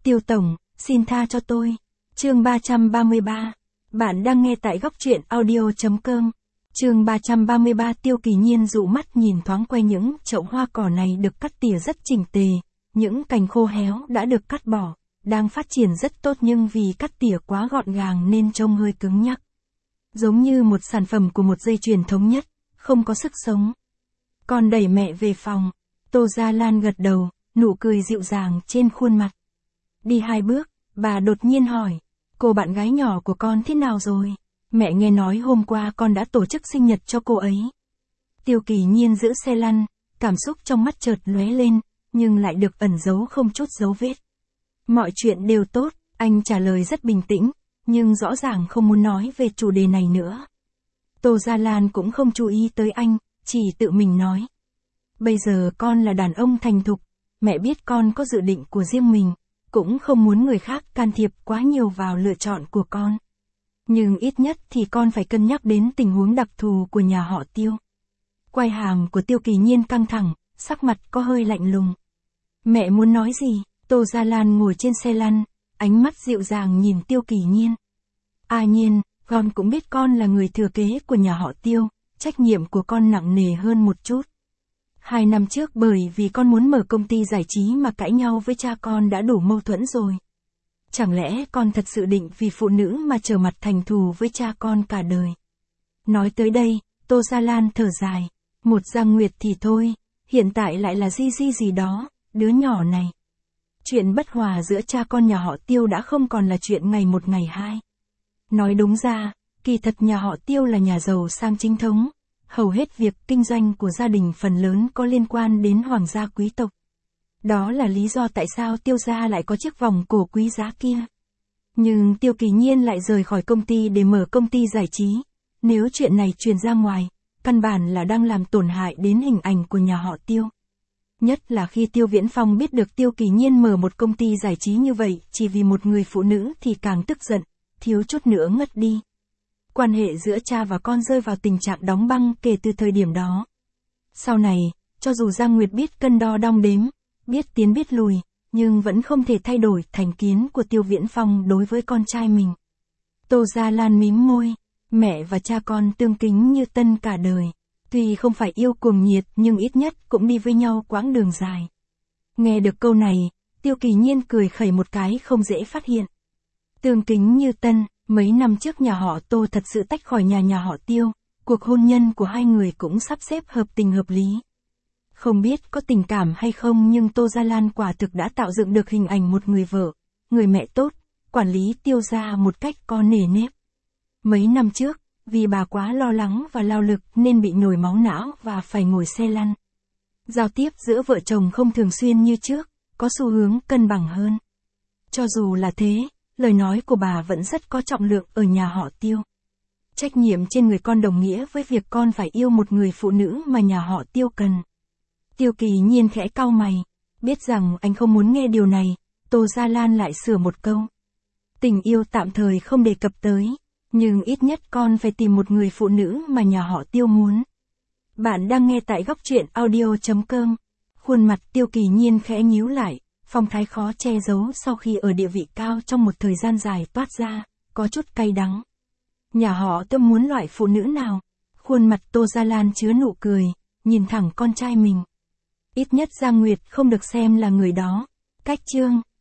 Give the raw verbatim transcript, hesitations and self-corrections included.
Tiêu Tổng, xin tha cho tôi. Chương ba trăm ba mươi ba. Bạn đang nghe tại góc truyện audio.com. Chương ba trăm ba mươi ba. Tiêu Kỳ Nhiên dụ mắt nhìn thoáng qua những chậu hoa cỏ này được cắt tỉa rất chỉnh tề, những cành khô héo đã được cắt bỏ, đang phát triển rất tốt nhưng vì cắt tỉa quá gọn gàng nên trông hơi cứng nhắc. Giống như một sản phẩm của một dây chuyền thống nhất, không có sức sống. Con đẩy mẹ về phòng, Tô Gia Lan gật đầu, nụ cười dịu dàng trên khuôn mặt. Đi hai bước, bà đột nhiên hỏi, cô bạn gái nhỏ của con thế nào rồi? Mẹ nghe nói hôm qua con đã tổ chức sinh nhật cho cô ấy. Tiêu Kỳ Nhiên giữ xe lăn, cảm xúc trong mắt chợt lóe lên, nhưng lại được ẩn giấu không chút dấu vết. Mọi chuyện đều tốt, anh trả lời rất bình tĩnh, nhưng rõ ràng không muốn nói về chủ đề này nữa. Tô Gia Lan cũng không chú ý tới anh, chỉ tự mình nói. Bây giờ con là đàn ông thành thục, mẹ biết con có dự định của riêng mình, cũng không muốn người khác can thiệp quá nhiều vào lựa chọn của con. Nhưng ít nhất thì con phải cân nhắc đến tình huống đặc thù của nhà họ Tiêu. Quai hàm của Tiêu Kỳ Nhiên căng thẳng, sắc mặt có hơi lạnh lùng. Mẹ muốn nói gì? Tô Gia Lan ngồi trên xe lăn, ánh mắt dịu dàng nhìn Tiêu Kỳ Nhiên. À Nhiên, con cũng biết con là người thừa kế của nhà họ Tiêu, trách nhiệm của con nặng nề hơn một chút. Hai năm trước bởi vì con muốn mở công ty giải trí mà cãi nhau với cha con đã đủ mâu thuẫn rồi. Chẳng lẽ con thật sự định vì phụ nữ mà trở mặt thành thù với cha con cả đời? Nói tới đây, Tô Gia Lan thở dài. Một Giang Nguyệt thì thôi, hiện tại lại là Di Di gì đó, đứa nhỏ này. Chuyện bất hòa giữa cha con nhà họ Tiêu đã không còn là chuyện ngày một ngày hai. Nói đúng ra, kỳ thật nhà họ Tiêu là nhà giàu sang chính thống. Hầu hết việc kinh doanh của gia đình phần lớn có liên quan đến hoàng gia quý tộc. Đó là lý do tại sao Tiêu gia lại có chiếc vòng cổ quý giá kia. Nhưng Tiêu Kỳ Nhiên lại rời khỏi công ty để mở công ty giải trí. Nếu chuyện này truyền ra ngoài, căn bản là đang làm tổn hại đến hình ảnh của nhà họ Tiêu. Nhất là khi Tiêu Viễn Phong biết được Tiêu Kỳ Nhiên mở một công ty giải trí như vậy chỉ vì một người phụ nữ thì càng tức giận, thiếu chút nữa ngất đi. Quan hệ giữa cha và con rơi vào tình trạng đóng băng kể từ thời điểm đó. Sau này, cho dù Giang Nguyệt biết cân đo đong đếm, biết tiến biết lùi, nhưng vẫn không thể thay đổi thành kiến của Tiêu Viễn Phong đối với con trai mình. Tô Gia Lan mím môi, mẹ và cha con tương kính như tân cả đời. Tuy không phải yêu cuồng nhiệt nhưng ít nhất cũng đi với nhau quãng đường dài. Nghe được câu này, Tiêu Kỳ Nhiên cười khẩy một cái không dễ phát hiện. Tương kính như tân, mấy năm trước nhà họ Tô thật sự tách khỏi nhà nhà họ Tiêu, cuộc hôn nhân của hai người cũng sắp xếp hợp tình hợp lý. Không biết có tình cảm hay không nhưng Tô Gia Lan quả thực đã tạo dựng được hình ảnh một người vợ, người mẹ tốt, quản lý Tiêu gia một cách có nề nếp. Mấy năm trước, vì bà quá lo lắng và lao lực nên bị nhồi máu não và phải ngồi xe lăn. Giao tiếp giữa vợ chồng không thường xuyên như trước, có xu hướng cân bằng hơn. Cho dù là thế, lời nói của bà vẫn rất có trọng lượng ở nhà họ Tiêu. Trách nhiệm trên người con đồng nghĩa với việc con phải yêu một người phụ nữ mà nhà họ Tiêu cần. Tiêu Kỳ Nhiên khẽ cau mày, biết rằng anh không muốn nghe điều này, Tô Gia Lan lại sửa một câu. Tình yêu tạm thời không đề cập tới, nhưng ít nhất con phải tìm một người phụ nữ mà nhà họ Tiêu muốn. Bạn đang nghe tại góc truyện audio.com. Khuôn mặt Tiêu Kỳ Nhiên khẽ nhíu lại, phong thái khó che giấu sau khi ở địa vị cao trong một thời gian dài toát ra, có chút cay đắng. Nhà họ Tiêu muốn loại phụ nữ nào? Khuôn mặt Tô Gia Lan chứa nụ cười, nhìn thẳng con trai mình. Ít nhất Giang Nguyệt không được xem là người đó. Cách chương